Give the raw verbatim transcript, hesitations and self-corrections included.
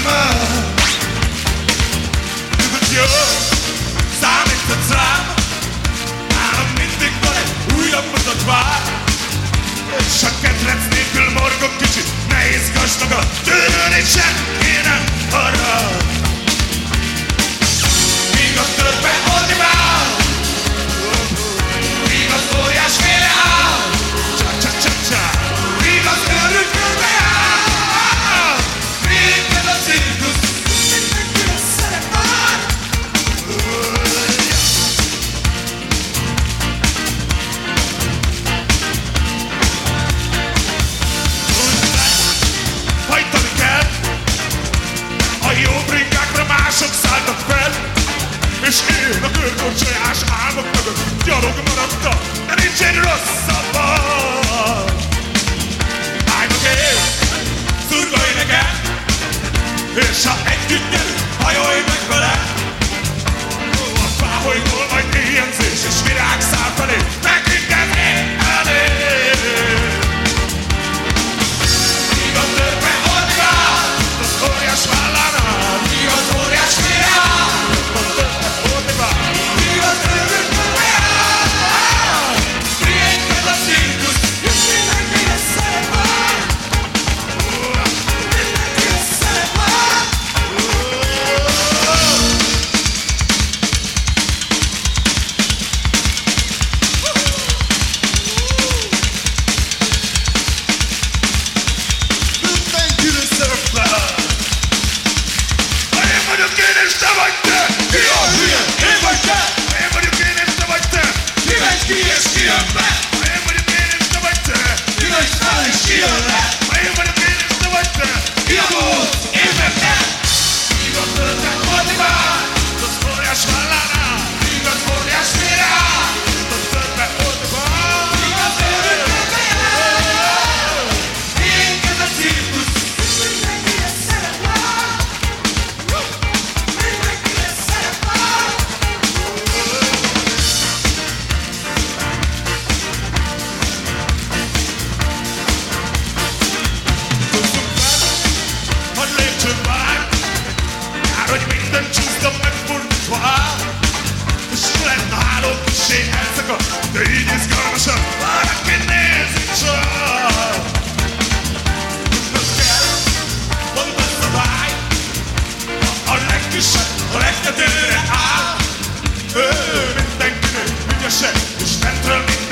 már. Tudod jó, számíthatsz rám, nálam mindig van egy újabb mutat vár. És a kedvenc nélkül morgok kicsit, ne izgass magad, tőlőni senki nem harag. Míg a törpe ordibál, míg az óriás félre áll, csa-csa-csa-csa, míg az őrült körbe áll, míg ez a cirkusz, mindenkire szeret már. Hajtani kell, a jó bringákra mások szálltak fel, és én a körkorcsolyás álmok mögött gyalog maradtam, de nincs egy rosszabb. Állj meg én, szurkolj nekem, és ha együtt nyerünk, hajolj meg vele. A fáholyból majd éjjelzés és virág száll felé, nekünk ez én elég. Míg a törpe ordibál, az óriás vállánál, míg az óriás félre áll, a törpe ordibál, míg az őrült körbe áll, miénk ez a cirkusz, és mindenkire szeret már. Mindenkire szeret már. Mindenkire szeret már. Ha én vagyok én és te vagy te, ki a hülye? Én vagy te. Ha én vagyok én és te vagy te, ki megy ki és ki jön be? Ha én vagyok én és te vagy te, ki megy fel és ki jön le? Ha én vagyok én és te vagy te, ki a volt? Én meg te. Míg a törpe ordibál, az óriás vállánál, míg az óriás félre áll, az törpe ordibál, míg az őrült körbe áll, miénk ez a cirkusz, és mindenkire szeret már. Mindenkire szeret már. Húzzunk fel, nagy lépcsőn vár, kár, hogy minden csúsztam megfordítva áll. És lenne háló kissé elszakad, de így izgalmasan, már aki nézik csak. Tudnod kell, mondd a szabály, ha a legkisebb, a legtetőre áll. Ő mindenkinek ügyesek, és fentről minden